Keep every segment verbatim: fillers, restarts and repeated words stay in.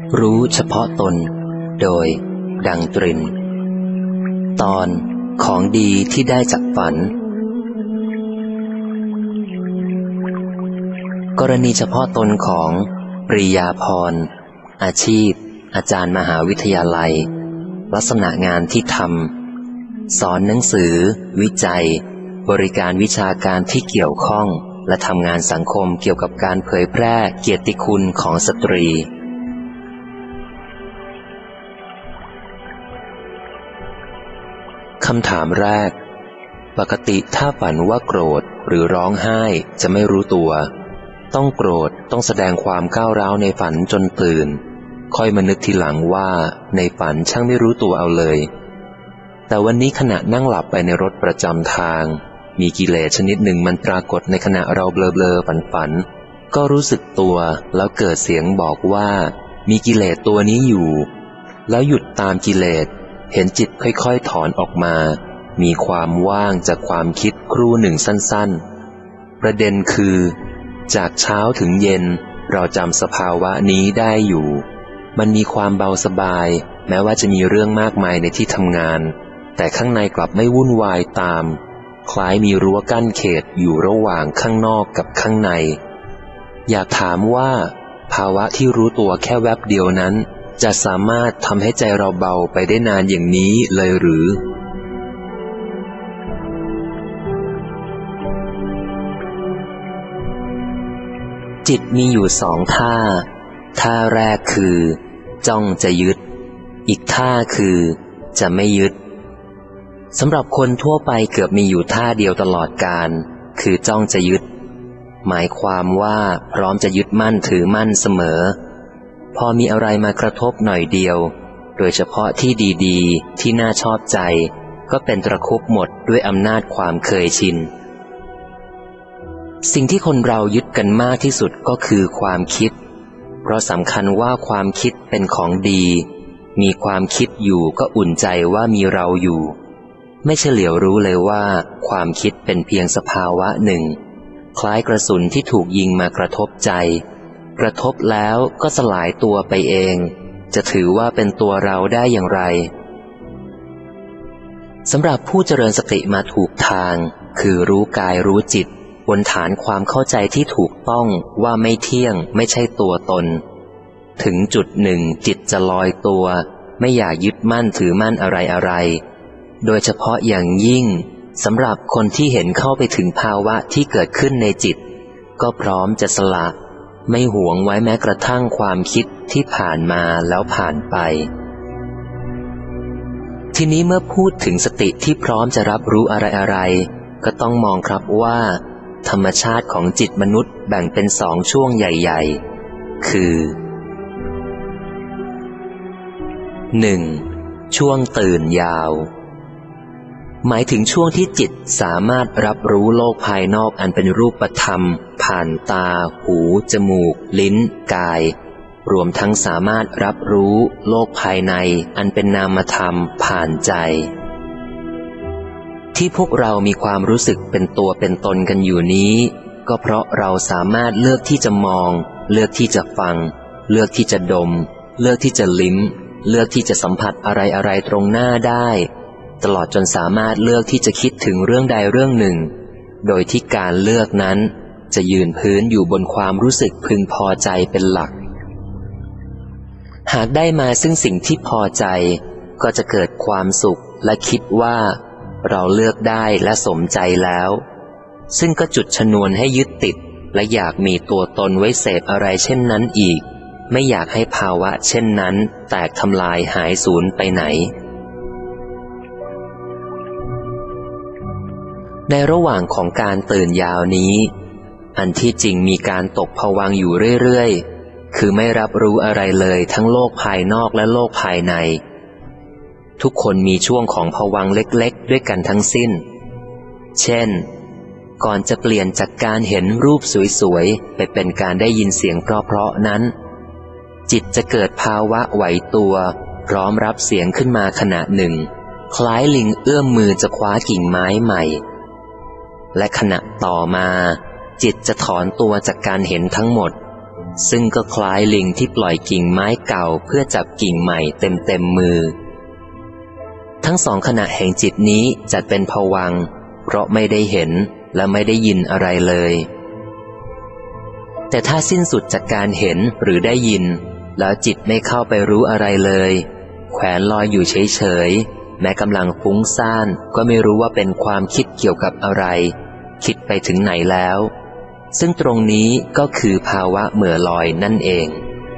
รู้เฉพาะตนโดยดังตรินตอนของดีที่ได้จากฝันกรณีเฉพาะตนของปรียาพรอาชีพอาจารย์มหาวิทยาลัยลักษณะงานที่ทำสอนหนังสือวิจัยบริการวิชาการที่เกี่ยวข้องและทำงานสังคมเกี่ยวกับการเผยแพร่เกียรติคุณของสตรีคำถามแรกปกติถ้าฝันว่าโกรธหรือร้องไห้จะไม่รู้ตัวต้องโกรธต้องแสดงความก้าวร้าวในฝันจนตื่นค่อยมานึกทีหลังว่าในฝันช่างไม่รู้ตัวเอาเลยแต่วันนี้ขณะนั่งหลับไปในรถประจำทางมีกิเลสชนิดหนึ่งมันปรากฏในขณะเราเบลอๆฝันๆก็รู้สึกตัวแล้วเกิดเสียงบอกว่ามีกิเลสตัวนี้อยู่แล้วหยุดตามกิเลสเห็นจิตค่อยๆถอนออกมามีความว่างจากความคิดครู่หนึ่งสั้นๆประเด็นคือจากเช้าถึงเย็นเราจำสภาวะนี้ได้อยู่มันมีความเบาสบายแม้ว่าจะมีเรื่องมากมายในที่ทำงานแต่ข้างในกลับไม่วุ่นวายตามคล้ายมีรั้วกั้นเขตอยู่ระหว่างข้างนอกกับข้างในอยากถามว่าภาวะที่รู้ตัวแค่แวบเดียวนั้นจะสามารถทำให้ใจเราเบาไปได้นานอย่างนี้เลยหรือจิตมีอยู่สองท่าท่าแรกคือจ้องจะยึดอีกท่าคือจะไม่ยึดสำหรับคนทั่วไปเกือบมีอยู่ท่าเดียวตลอดกาลคือจ้องจะยึดหมายความว่าพร้อมจะยึดมั่นถือมั่นเสมอพอมีอะไรมากระทบหน่อยเดียวโดยเฉพาะที่ดีๆที่น่าชอบใจก็เป็นตะครุบหมดด้วยอำนาจความเคยชินสิ่งที่คนเรายึดกันมากที่สุดก็คือความคิดเพราะสำคัญว่าความคิดเป็นของดีมีความคิดอยู่ก็อุ่นใจว่ามีเราอยู่ไม่เฉลียวรู้เลยว่าความคิดเป็นเพียงสภาวะหนึ่งคล้ายกระสุนที่ถูกยิงมากระทบใจกระทบแล้วก็สลายตัวไปเองจะถือว่าเป็นตัวเราได้อย่างไรสำหรับผู้เจริญสติมาถูกทางคือรู้กายรู้จิตบนฐานความเข้าใจที่ถูกต้องว่าไม่เที่ยงไม่ใช่ตัวตนถึงจุดหนึ่งจิตจะลอยตัวไม่อยากยึดมั่นถือมั่นอะไรอะไรโดยเฉพาะอย่างยิ่งสำหรับคนที่เห็นเข้าไปถึงภาวะที่เกิดขึ้นในจิตก็พร้อมจะสละไม่หวงไว้แม้กระทั่งความคิดที่ผ่านมาแล้วผ่านไปทีนี้เมื่อพูดถึงสติที่พร้อมจะรับรู้อะไรอะไรก็ต้องมองครับว่าธรรมชาติของจิตมนุษย์แบ่งเป็นสองช่วงใหญ่ๆคือหนึ่งช่วงตื่นยาวหมายถึงช่วงที่จิตสามารถรับรู้โลกภายนอกอันเป็นรูปธรรมผ่านตาหูจมูกลิ้นกายรวมทั้งสามารถรับรู้โลกภายในอันเป็นนามธรรมผ่านใจที่พวกเรามีความรู้สึกเป็นตัวเป็นตนกันอยู่นี้ก็เพราะเราสามารถเลือกที่จะมองเลือกที่จะฟังเลือกที่จะดมเลือกที่จะลิ้มเลือกที่จะสัมผัสอะไรอะไรตรงหน้าได้ตลอดจนสามารถเลือกที่จะคิดถึงเรื่องใดเรื่องหนึ่งโดยที่การเลือกนั้นจะยืนพื้นอยู่บนความรู้สึกพึงพอใจเป็นหลักหากได้มาซึ่งสิ่งที่พอใจก็จะเกิดความสุขและคิดว่าเราเลือกได้และสมใจแล้วซึ่งก็จุดชนวนให้ยึดติดและอยากมีตัวตนไว้เสพอะไรเช่นนั้นอีกไม่อยากให้ภาวะเช่นนั้นแตกทำลายหายสูญไปไหนในระหว่างของการตื่นยาวนี้อันที่จริงมีการตกภวังค์อยู่เรื่อยๆคือไม่รับรู้อะไรเลยทั้งโลกภายนอกและโลกภายในทุกคนมีช่วงของภวังค์เล็กๆด้วยกันทั้งสิ้นเช่นก่อนจะเปลี่ยนจากการเห็นรูปสวยๆไปเป็นการได้ยินเสียงเพราะๆนั้นจิตจะเกิดภาวะไหวตัวพร้อมรับเสียงขึ้นมาขณะหนึ่งคล้ายลิงเอื้อมมือจะคว้ากิ่งไม้ใหม่และขณะต่อมาจิตจะถอนตัวจากการเห็นทั้งหมดซึ่งก็คล้ายลิงที่ปล่อยกิ่งไม้เก่าเพื่อจับกิ่งใหม่เต็มเต็มมือทั้งสองขณะแห่งจิตนี้จัดเป็นภวังค์เพราะไม่ได้เห็นและไม่ได้ยินอะไรเลยแต่ถ้าสิ้นสุดจากการเห็นหรือได้ยินแล้วจิตไม่เข้าไปรู้อะไรเลยแขวนลอยอยู่เฉยๆแม้กำลังฟุ้งซ่านก็ไม่รู้ว่าเป็นความคิดเกี่ยวกับอะไรคิดไปถึงไหนแล้วซึ่งตรงนี้ก็คือภาวะเหม่อลอยนั่นเอง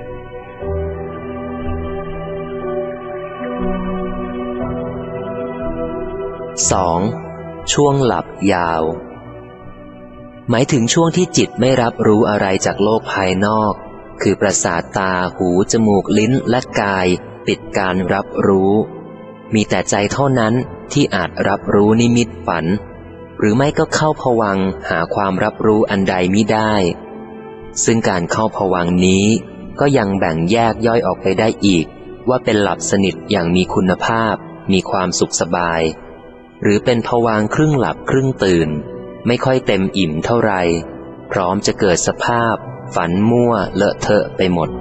สองช่วงหลับยาวหมายถึงช่วงที่จิตไม่รับรู้อะไรจากโลกภายนอกคือประสาทตาหูจมูกลิ้นและกายปิดการรับรู้มีแต่ใจเท่านั้นที่อาจรับรู้นิมิตฝันหรือไม่ก็เข้าภวังค์หาความรับรู้อันใดมิได้ซึ่งการเข้าภวังค์นี้ก็ยังแบ่งแยกย่อยออกไปได้อีกว่าเป็นหลับสนิทอย่างมีคุณภาพมีความสุขสบายหรือเป็นภวังค์ครึ่งหลับครึ่งตื่นไม่ค่อยเต็มอิ่มเท่าไรพร้อมจะเกิดสภาพฝันมั่วเลอะเทอะไปหมด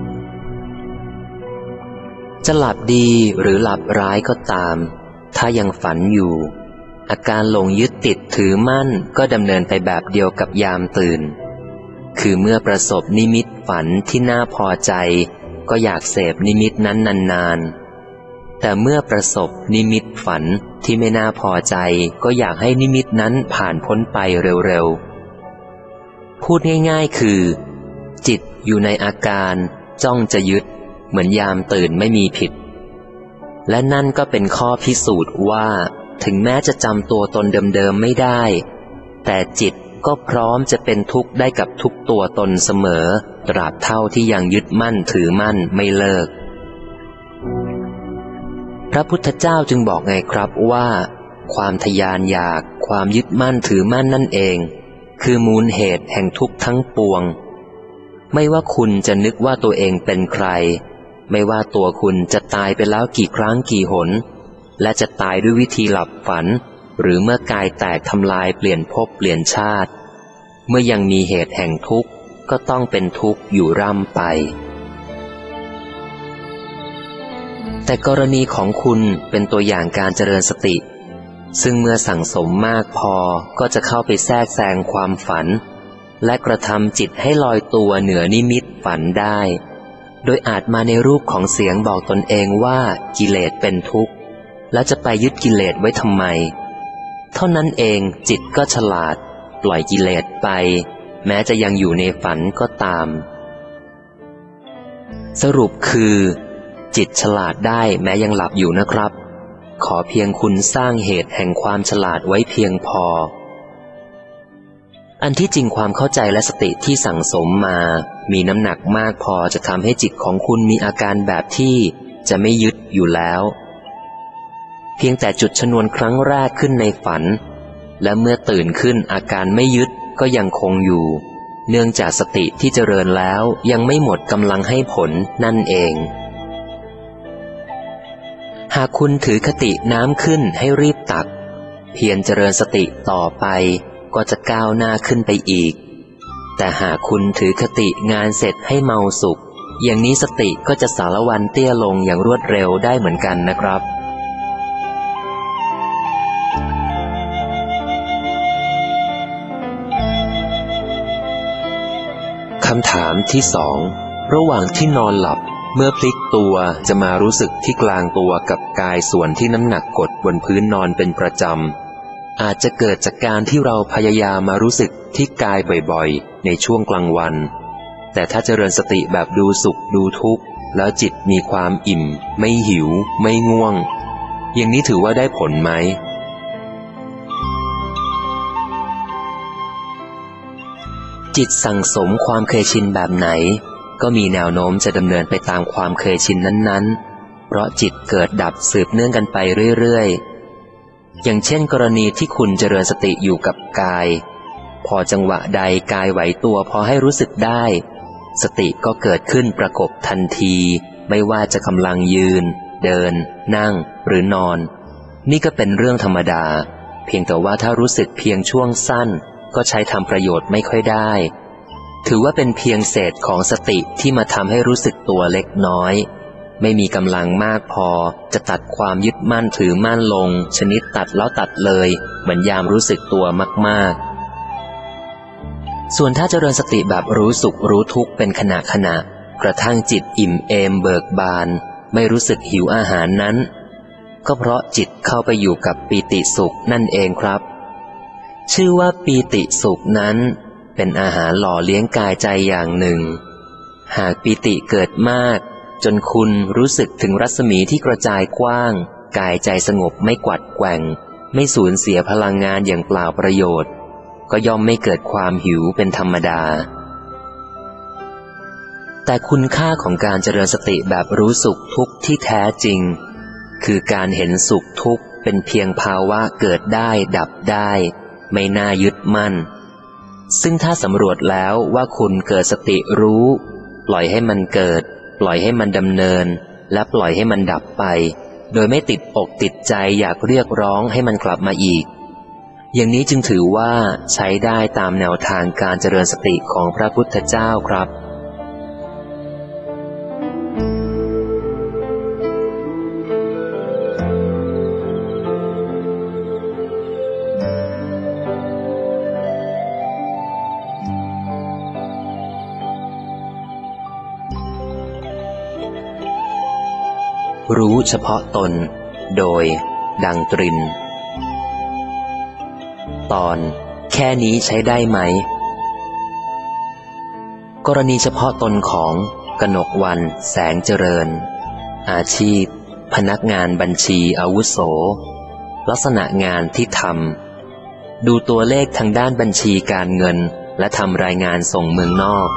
จะหลับดีหรือหลับร้ายก็ตามถ้ายังฝันอยู่อาการหลงยึดติดถือมั่นก็ดำเนินไปแบบเดียวกับยามตื่นคือเมื่อประสบนิมิตฝันที่น่าพอใจก็อยากเสพนิมิตนั้นนานๆแต่เมื่อประสบนิมิตฝันที่ไม่น่าพอใจก็อยากให้นิมิตนั้นผ่านพ้นไปเร็วๆพูดง่ายๆคือจิตอยู่ในอาการจ้องจะยึดเหมือนยามตื่นไม่มีผิดและนั่นก็เป็นข้อพิสูจน์ว่าถึงแม้จะจำตัวตนเดิมๆไม่ได้แต่จิตก็พร้อมจะเป็นทุกข์ได้กับทุกตัวตนเสมอตราบเท่าที่ยังยึดมั่นถือมั่นไม่เลิกพระพุทธเจ้าจึงบอกไงครับว่าความทยานอยากความยึดมั่นถือมั่นนั่นเองคือมูลเหตุแห่งทุกข์ทั้งปวงไม่ว่าคุณจะนึกว่าตัวเองเป็นใครไม่ว่าตัวคุณจะตายไปแล้วกี่ครั้งกี่หนและจะตายด้วยวิธีหลับฝันหรือเมื่อกายแตกทำลายเปลี่ยนภพเปลี่ยนชาติเมื่อยังมีเหตุแห่งทุกข์ก็ต้องเป็นทุกข์อยู่ร่ำไปแต่กรณีของคุณเป็นตัวอย่างการเจริญสติซึ่งเมื่อสั่งสมมากพอก็จะเข้าไปแทรกแซงความฝันและกระทำจิตให้ลอยตัวเหนือนิมิตฝันได้โดยอาจมาในรูปของเสียงบอกตนเองว่ากิเลสเป็นทุกข์แล้วจะไปยึดกิเลสไว้ทำไมเท่านั้นเองจิตก็ฉลาดปล่อยกิเลสไปแม้จะยังอยู่ในฝันก็ตามสรุปคือจิตฉลาดได้แม้ยังหลับอยู่นะครับขอเพียงคุณสร้างเหตุแห่งความฉลาดไว้เพียงพออันที่จริงความเข้าใจและสติที่สั่งสมมามีน้ำหนักมากพอจะทำให้จิตของคุณมีอาการแบบที่จะไม่ยึดอยู่แล้วเพียงแต่จุดชนวนครั้งแรกขึ้นในฝันและเมื่อตื่นขึ้นอาการไม่ยึดก็ยังคงอยู่เนื่องจากสติที่เจริญแล้วยังไม่หมดกำลังให้ผลนั่นเองหากคุณถือคติน้ำขึ้นให้รีบตักเพียรเจริญสติต่อไปก็จะก้าวหน้าขึ้นไปอีกแต่หากคุณถือคติงานเสร็จให้เมาสุขอย่างนี้สติก็จะสารวันเตี้ยลงอย่างรวดเร็วได้เหมือนกันนะครับคำถามที่สองระหว่างที่นอนหลับเมื่อพลิกตัวจะมารู้สึกที่กลางตัวกับกายส่วนที่น้ำหนักกดบนพื้นนอนเป็นประจำอาจจะเกิดจากการที่เราพยายามมารู้สึกที่กายบ่อยๆในช่วงกลางวันแต่ถ้าเจริญสติแบบดูสุขดูทุกข์แล้วจิตมีความอิ่มไม่หิวไม่ง่วงอย่างนี้ถือว่าได้ผลไหมจิตสั่งสมความเคยชินแบบไหนก็มีแนวโน้มจะดำเนินไปตามความเคยชินนั้นๆเพราะจิตเกิดดับสืบเนื่องกันไปเรื่อยๆอย่างเช่นกรณีที่คุณเจริญสติอยู่กับกายพอจังหวะใดกายไหวตัวพอให้รู้สึกได้สติก็เกิดขึ้นประกบทันทีไม่ว่าจะกำลังยืนเดินนั่งหรือนอนนี่ก็เป็นเรื่องธรรมดาเพียงแต่ว่าถ้ารู้สึกเพียงช่วงสั้นก็ใช้ทำประโยชน์ไม่ค่อยได้ถือว่าเป็นเพียงเศษของสติที่มาทำให้รู้สึกตัวเล็กน้อยไม่มีกำลังมากพอจะตัดความยึดมั่นถือมั่นลงชนิดตัดแล้วตัดเลยเหมือนยามรู้สึกตัวมากๆส่วนถ้าเจริญสติแบบรู้สุขรู้ทุกข์เป็นขณะขณะกระทั่งจิตอิ่มเอมเบิกบานไม่รู้สึกหิวอาหารนั้นก็เพราะจิตเข้าไปอยู่กับปีติสุขนั่นเองครับชื่อว่าปีติสุขนั้นเป็นอาหารหล่อเลี้ยงกายใจอย่างหนึ่งหากปีติเกิดมากจนคุณรู้สึกถึงรัศมีที่กระจายกว้างกายใจสงบไม่กวัดแกว่งไม่สูญเสียพลังงานอย่างเปล่าประโยชน์ก็ย่อมไม่เกิดความหิวเป็นธรรมดาแต่คุณค่าของการเจริญสติแบบรู้สุขทุกข์ที่แท้จริงคือการเห็นสุขทุกข์เป็นเพียงภาวะเกิดได้ดับได้ไม่น่ายึดมั่นซึ่งถ้าสำรวจแล้วว่าคุณเกิดสติรู้ปล่อยให้มันเกิดปล่อยให้มันดำเนินและปล่อยให้มันดับไปโดยไม่ติดอกติดใจอยากเรียกร้องให้มันกลับมาอีกอย่างนี้จึงถือว่าใช้ได้ตามแนวทางการเจริญสติของพระพุทธเจ้าครับรู้เฉพาะตนโดยดังตรินตอนแค่นี้ใช้ได้ไหมกรณีเฉพาะตนของกนกวรรณแสงเจริญอาชีพพนักงานบัญชีอาวุโสลักษณะงานที่ทำดูตัวเลขทางด้านบัญชีการเงินและทำรายงานส่งเมืองนอก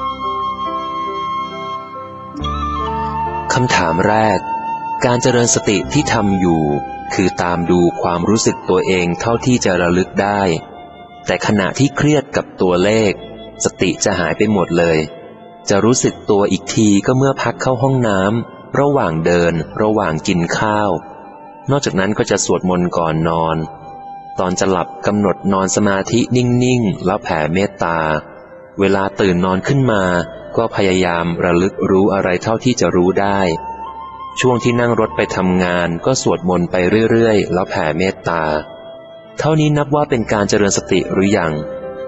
คำถามแรกการเจริญสติที่ทำอยู่คือตามดูความรู้สึกตัวเองเท่าที่จะระลึกได้แต่ขณะที่เครียดกับตัวเลขสติจะหายไปหมดเลยจะรู้สึกตัวอีกทีก็เมื่อพักเข้าห้องน้ำระหว่างเดินระหว่างกินข้าวนอกจากนั้นก็จะสวดมนต์ก่อนนอนตอนจะหลับกำหนดนอนสมาธินิ่งๆแล้วแผ่เมตตาเวลาตื่นนอนขึ้นมาก็พยายามระลึกรู้อะไรเท่าที่จะรู้ได้ช่วงที่นั่งรถไปทำงานก็สวดมนต์ไปเรื่อยๆแล้วแผ่เมตตาเท่านี้นับว่าเป็นการเจริญสติหรือยัง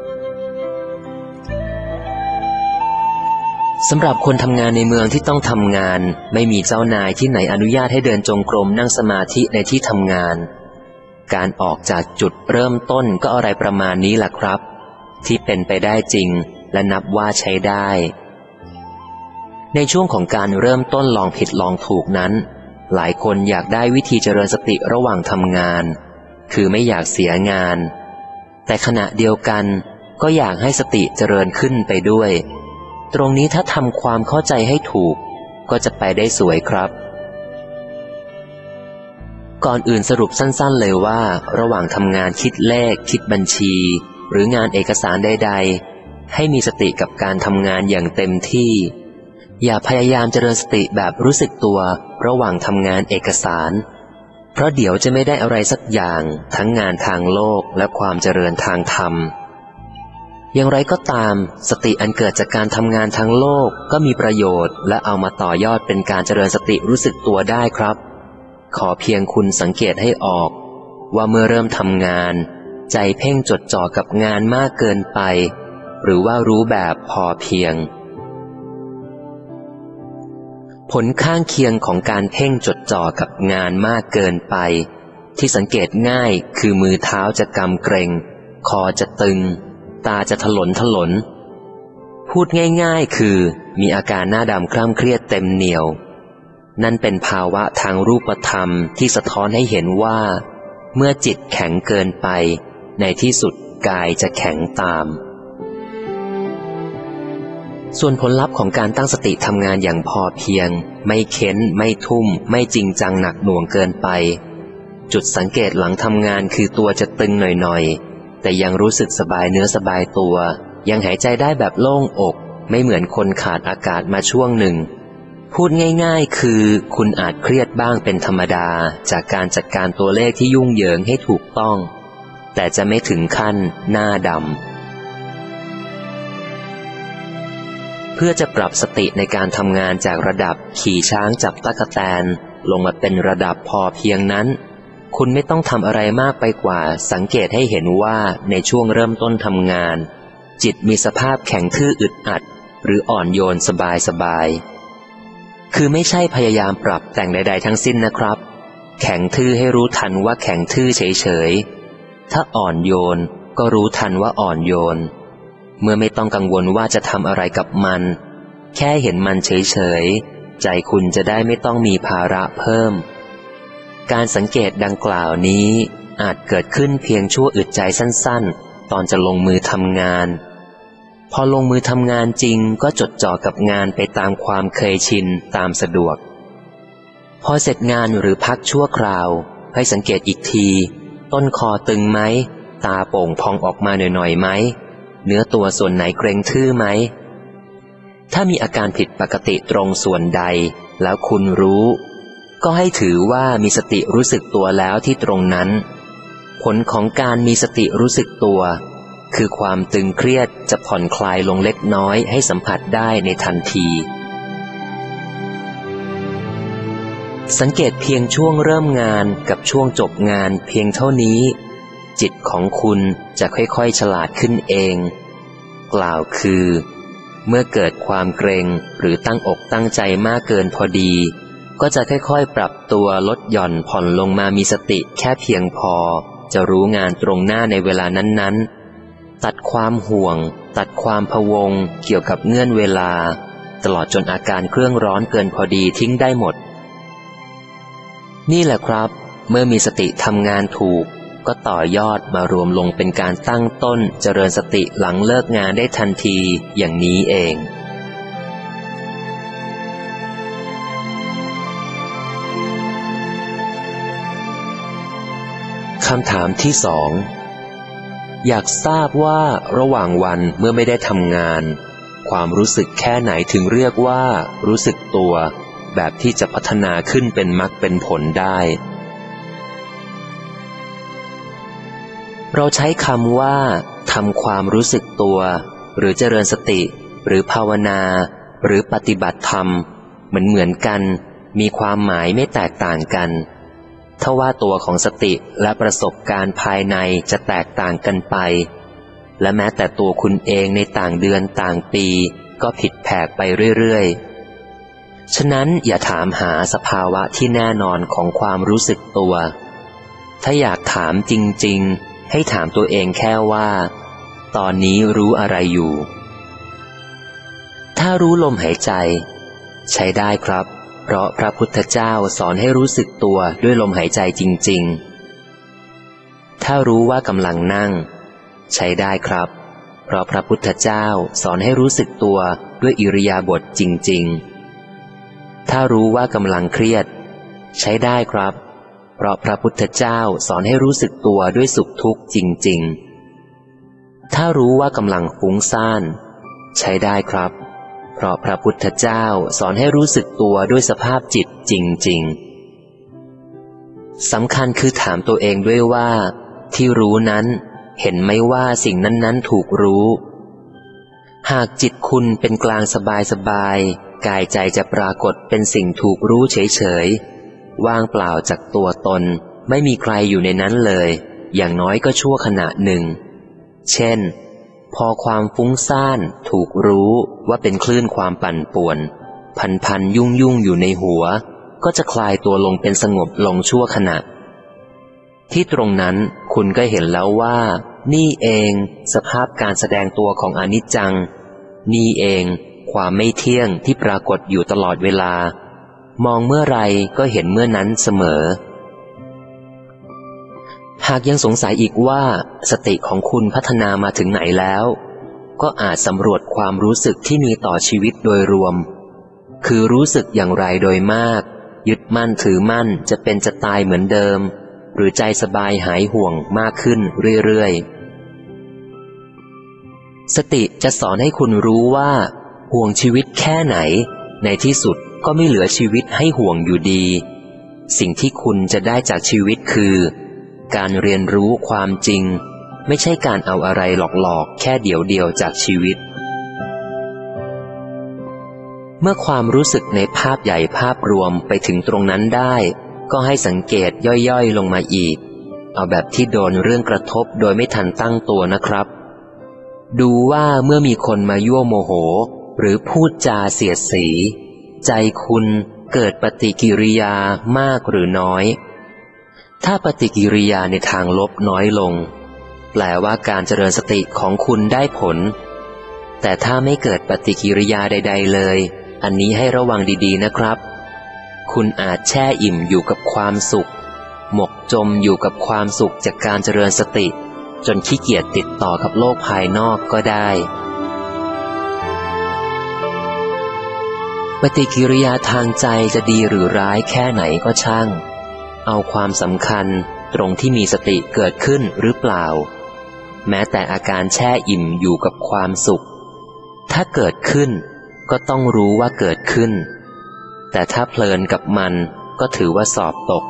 สำหรับคนทำงานในเมืองที่ต้องทำงานไม่มีเจ้านายที่ไหนอนุญาตให้เดินจงกรมนั่งสมาธิในที่ทำงานการออกจากจุดเริ่มต้นก็อะไรประมาณนี้ล่ะครับที่เป็นไปได้จริงและนับว่าใช้ได้ในช่วงของการเริ่มต้นลองผิดลองถูกนั้นหลายคนอยากได้วิธีเจริญสติระหว่างทำงานคือไม่อยากเสียงานแต่ขณะเดียวกันก็อยากให้สติเจริญขึ้นไปด้วยตรงนี้ถ้าทำความเข้าใจให้ถูกก็จะไปได้สวยครับก่อนอื่นสรุปสั้นๆเลยว่าระหว่างทำงานคิดเลขคิดบัญชีหรืองานเอกสารใดๆให้มีสติกับการทำงานอย่างเต็มที่อย่าพยายามเจริญสติแบบรู้สึกตัวระหว่างทำงานเอกสารเพราะเดี๋ยวจะไม่ได้อะไรสักอย่างทั้งงานทางโลกและความเจริญทางธรรมอย่างไรก็ตามสติอันเกิดจากการทำงานทางโลกก็มีประโยชน์และเอามาต่อยอดเป็นการเจริญสติรู้สึกตัวได้ครับขอเพียงคุณสังเกตให้ออกว่าเมื่อเริ่มทำงานใจเพ่งจดจ่อกับงานมากเกินไปหรือว่ารู้แบบพอเพียงผลข้างเคียงของการเพ่งจดจ่อกับงานมากเกินไปที่สังเกตง่ายคือมือเท้าจะกำเกร็งคอจะตึงตาจะถลนถลนพูดง่ายๆคือมีอาการหน้าดำคล่ำเครียดเต็มเหนี่ยวนั่นเป็นภาวะทางรูปธรรมที่สะท้อนให้เห็นว่าเมื่อจิตแข็งเกินไปในที่สุดกายจะแข็งตามส่วนผลลัพธ์ของการตั้งสติทำงานอย่างพอเพียงไม่เค้นไม่ทุ่มไม่จริงจังหนักหน่วงเกินไปจุดสังเกตหลังทำงานคือตัวจะตึงหน่อยๆแต่ยังรู้สึกสบายเนื้อสบายตัวยังหายใจได้แบบโล่งอกไม่เหมือนคนขาดอากาศมาช่วงหนึ่งพูดง่ายๆคือคุณอาจเครียดบ้างเป็นธรรมดาจากการจัดการตัวเลขที่ยุ่งเหยิงให้ถูกต้องแต่จะไม่ถึงขั้นหน้าดำเพื่อจะปรับสติในการทำงานจากระดับขี่ช้างจับตั๊กแตนลงมาเป็นระดับพอเพียงนั้นคุณไม่ต้องทำอะไรมากไปกว่าสังเกตให้เห็นว่าในช่วงเริ่มต้นทำงานจิตมีสภาพแข็งทื่ออึดอัดหรืออ่อนโยนสบายสบายคือไม่ใช่พยายามปรับแต่งใดๆทั้งสิ้นนะครับแข็งทื่อให้รู้ทันว่าแข็งทื่อเฉยๆถ้าอ่อนโยนก็รู้ทันว่าอ่อนโยนเมื่อไม่ต้องกังวลว่าจะทำอะไรกับมันแค่เห็นมันเฉยๆใจคุณจะได้ไม่ต้องมีภาระเพิ่มการสังเกตดังกล่าวนี้อาจเกิดขึ้นเพียงชั่วอึดใจสั้นๆตอนจะลงมือทำงานพอลงมือทำงานจริงก็จดจ่อกับงานไปตามความเคยชินตามสะดวกพอเสร็จงานหรือพักชั่วคราวให้สังเกตอีกทีต้นคอตึงไหมตาโป่งพองออกมาหน่อยๆไหมเนื้อตัวส่วนไหนเกร็งทื่อไหมถ้ามีอาการผิดปกติตรงส่วนใดแล้วคุณรู้ก็ให้ถือว่ามีสติรู้สึกตัวแล้วที่ตรงนั้นผลของการมีสติรู้สึกตัวคือความตึงเครียดจะผ่อนคลายลงเล็กน้อยให้สัมผัสได้ในทันทีสังเกตเพียงช่วงเริ่มงานกับช่วงจบงานเพียงเท่านี้จิตของคุณจะค่อยๆฉลาดขึ้นเองกล่าวคือเมื่อเกิดความเกรงหรือตั้งอกตั้งใจมากเกินพอดีก็จะค่อยๆปรับตัวลดหย่อนผ่อนลงมามีสติแค่เพียงพอจะรู้งานตรงหน้าในเวลานั้นๆตัดความห่วงตัดความพะวงเกี่ยวกับเงื่อนเวลาตลอดจนอาการเครื่องร้อนเกินพอดีทิ้งได้หมดนี่แหละครับเมื่อมีสติทำงานถูกก็ต่อยอดมารวมลงเป็นการตั้งต้นเจริญสติหลังเลิกงานได้ทันทีอย่างนี้เองคำถามที่สองอยากทราบว่าระหว่างวันเมื่อไม่ได้ทำงานความรู้สึกแค่ไหนถึงเรียกว่ารู้สึกตัวแบบที่จะพัฒนาขึ้นเป็นมรรคเป็นผลได้เราใช้คำว่าทำความรู้สึกตัวหรือเจริญสติหรือภาวนาหรือปฏิบัติธรรมเหมือนเหมือนกันมีความหมายไม่แตกต่างกันทว่าตัวของสติและประสบการณ์ภายในจะแตกต่างกันไปและแม้แต่ตัวคุณเองในต่างเดือนต่างปีก็ผิดแผกไปเรื่อยๆฉะนั้นอย่าถามหาสภาวะที่แน่นอนของความรู้สึกตัวถ้าอยากถามจริงๆให้ถามตัวเองแค่ว่าตอนนี้รู้อะไรอยู่ถ้ารู้ลมหายใจใช้ได้ครับเพราะพระพุทธเจ้าสอนให้รู้สึกตัวด้วยลมหายใจจริงๆถ้ารู้ว่ากำลังนั่งใช้ได้ครับเพราะพระพุทธเจ้าสอนให้รู้สึกตัวด้วยอิริยาบถจริงๆถ้ารู้ว่ากำลังเครียดใช้ได้ครับเพราะพระพุทธเจ้าสอนให้รู้สึกตัวด้วยสุขทุกข์จริงๆถ้ารู้ว่ากำลังฟุ้งซ่านใช้ได้ครับเพราะพระพุทธเจ้าสอนให้รู้สึกตัวด้วยสภาพจิตจริงๆสำคัญคือถามตัวเองด้วยว่าที่รู้นั้นเห็นไหมว่าสิ่งนั้นๆถูกรู้หากจิตคุณเป็นกลางสบายๆกายใจจะปรากฏเป็นสิ่งถูกรู้เฉยๆว่างเปล่าจากตัวตนไม่มีใครอยู่ในนั้นเลยอย่างน้อยก็ชั่วขณะหนึ่งเช่นพอความฟุ้งซ่านถูกรู้ว่าเป็นคลื่นความปั่นป่วนพันพันยุ่งยุ่งอยู่ในหัวก็จะคลายตัวลงเป็นสงบลงชั่วขณะที่ตรงนั้นคุณก็เห็นแล้วว่านี่เองสภาพการแสดงตัวของอนิจจังนี่เองความไม่เที่ยงที่ปรากฏอยู่ตลอดเวลามองเมื่อไรก็เห็นเมื่อนั้นเสมอหากยังสงสัยอีกว่าสติของคุณพัฒนามาถึงไหนแล้วก็อาจสำรวจความรู้สึกที่มีต่อชีวิตโดยรวมคือรู้สึกอย่างไรโดยมากยึดมั่นถือมั่นจะเป็นจะตายเหมือนเดิมหรือใจสบายหายห่วงมากขึ้นเรื่อยๆสติจะสอนให้คุณรู้ว่าห่วงชีวิตแค่ไหนในที่สุดก็ไม่เหลือชีวิตให้ห่วงอยู่ดีสิ่งที่คุณจะได้จากชีวิตคือการเรียนรู้ความจริงไม่ใช่การเอาอะไรหลอกๆแค่เดี่ยวๆจากชีวิตเมื่อความรู้สึกในภาพใหญ่ภาพรวมไปถึงตรงนั้นได้ก็ให้สังเกตย่อยๆลงมาอีกเอาแบบที่โดนเรื่องกระทบโดยไม่ทันตั้งตัวนะครับดูว่าเมื่อมีคนมายั่วโมโหหรือพูดจาเสียดสีใจคุณเกิดปฏิกิริยามากหรือน้อยถ้าปฏิกิริยาในทางลบน้อยลงแปลว่าการเจริญสติของคุณได้ผลแต่ถ้าไม่เกิดปฏิกิริยาใดๆเลยอันนี้ให้ระวังดีๆนะครับคุณอาจแช่อิ่มอยู่กับความสุขหมกจมอยู่กับความสุขจากการเจริญสติจนขี้เกียจติดต่อกับโลกภายนอกก็ได้ปฏิกิริยาทางใจจะดีหรือร้ายแค่ไหนก็ช่างเอาความสำคัญตรงที่มีสติเกิดขึ้นหรือเปล่าแม้แต่อาการแช่อิ่มอยู่กับความสุขถ้าเกิดขึ้นก็ต้องรู้ว่าเกิดขึ้นแต่ถ้าเพลินกับมันก็ถือว่าสอบตก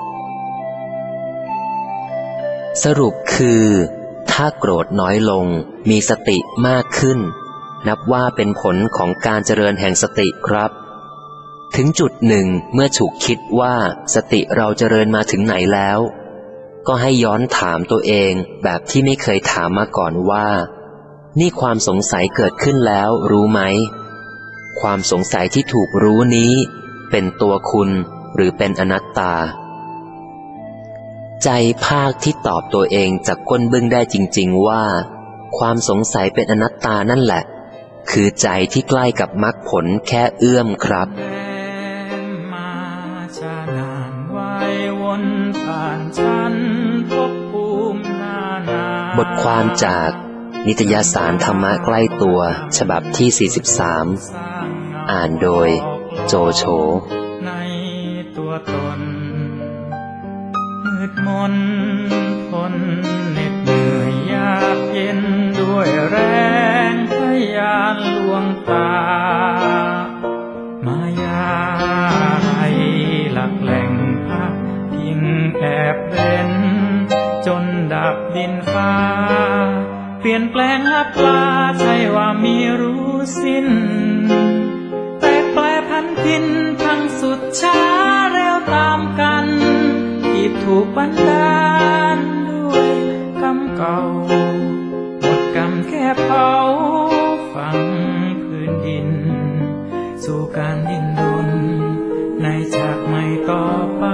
สรุปคือถ้าโกรธน้อยลงมีสติมากขึ้นนับว่าเป็นผลของการเจริญแห่งสติครับถึงจุดหนึ่งเมื่อฉุกคิดว่าสติเราเจริญมาถึงไหนแล้วก็ให้ย้อนถามตัวเองแบบที่ไม่เคยถามมาก่อนว่านี่ความสงสัยเกิดขึ้นแล้วรู้ไหมความสงสัยที่ถูกรู้นี้เป็นตัวคุณหรือเป็นอนัตตาใจภาคที่ตอบตัวเองจากก้นบึ้งได้จริงๆว่าความสงสัยเป็นอนัตตานั่นแหละคือใจที่ใกล้กับมรรคผลแค่เอื้อมครับบทความจากนิตยสารธรรมะใกล้ตัวฉบับที่สี่สิบสามอ่านโดยโจโฉในตัวตนมืดมนทนเหน็ดเหนื่อยยากเย็นด้วยแรงพยานลวงตามายาให้หลักแหล่งพักพิงแอบเร้นจนดับดินฟ้าเปลี่ยนแปลงลับลาใช่ว่ามีรู้สิ้นแต่แปรพันพินทั้งสุดช้าเร็วตามกันที่ถูกบันดาลด้วยกรรมเก่าหมดกรรมแค่เผาฝังพื้นดินสู่การดิ้นรนในฉากใหม่ต่อไป